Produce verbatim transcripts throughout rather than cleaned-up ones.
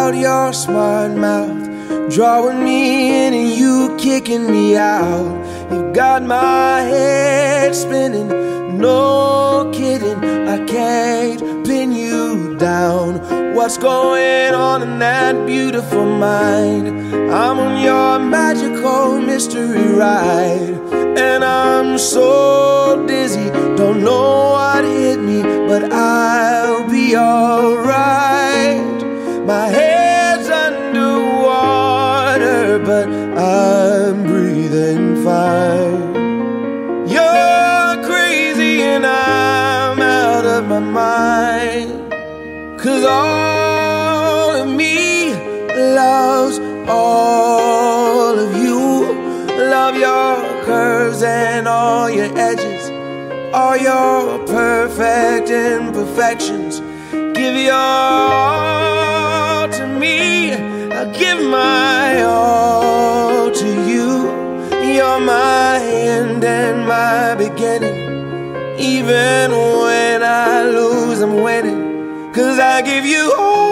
about your smart mouth, drawing me in and you kicking me out. You got my head spinning, no kidding, I can't pin you down. What's going on in that beautiful mind? I'm on your magical mystery ride, and I'm so dizzy, don't know what hit me, but I'll be alright. My head's underwater, but I'm breathing fine. You're crazy and I'm out of my mind, 'cause all of me loves all of you. Love your curves and all your edges, all your perfect imperfections. Give your all to me, I give my all to you. You're my end and my beginning. Even when I lose, I'm winning, 'cause I give you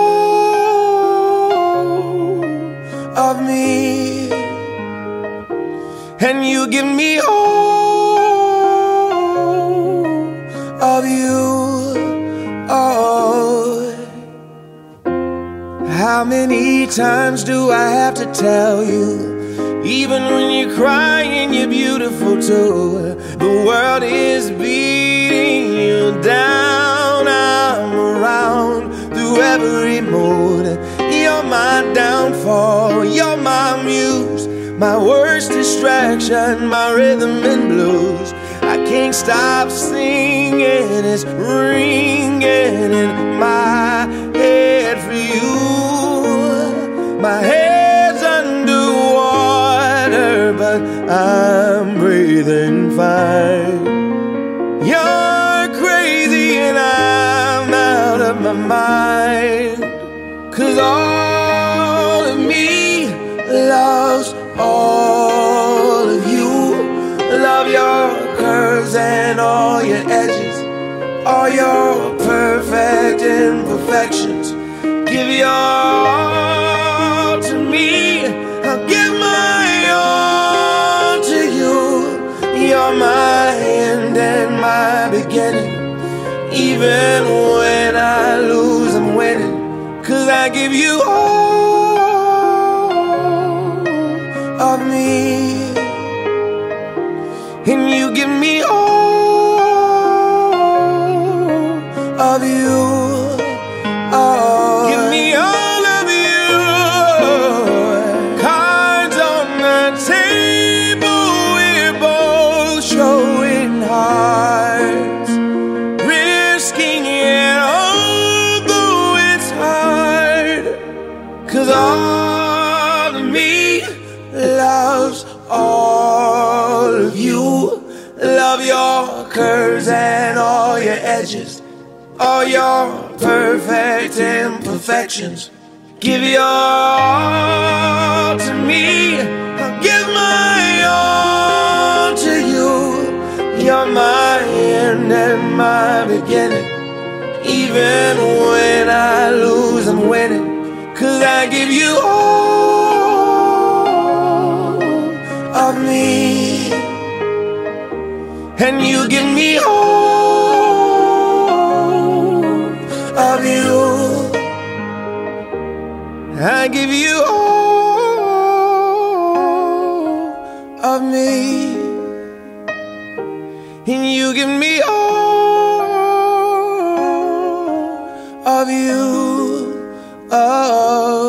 all of me, and you give me all of you. Oh, how many times do I have to tell you? Even when you're crying, you're beautiful too. The world is beating you down. I'm around through every mood. You're my downfall, you're my muse, my worst distraction, my rhythm and blues. I can't stop singing, it's ringing in my head for you. My head's underwater, but I'm breathing fine. You're crazy and I'm out of my mind, 'cause all of me loves all of you. Love your curves and all your edges, all your perfect imperfections. Give your all to me, I'll give my all to you. You're my end and my beginning. Even when I lose, I'm winning, 'cause I give you all of me, and you give me all of you. Oh, give me all of you. Cards on the table, we're both showing hearts, risking it although it's hard, 'cause all of me loves all of you. Love your curves and all your edges, all your perfect imperfections. Give your all to me, I'll give my all to you. You're my end and my beginning. Even when I lose, I'm winning, 'cause I give you all of me, and you give me all of you. I give you all of me, and you give me all of you. Oh.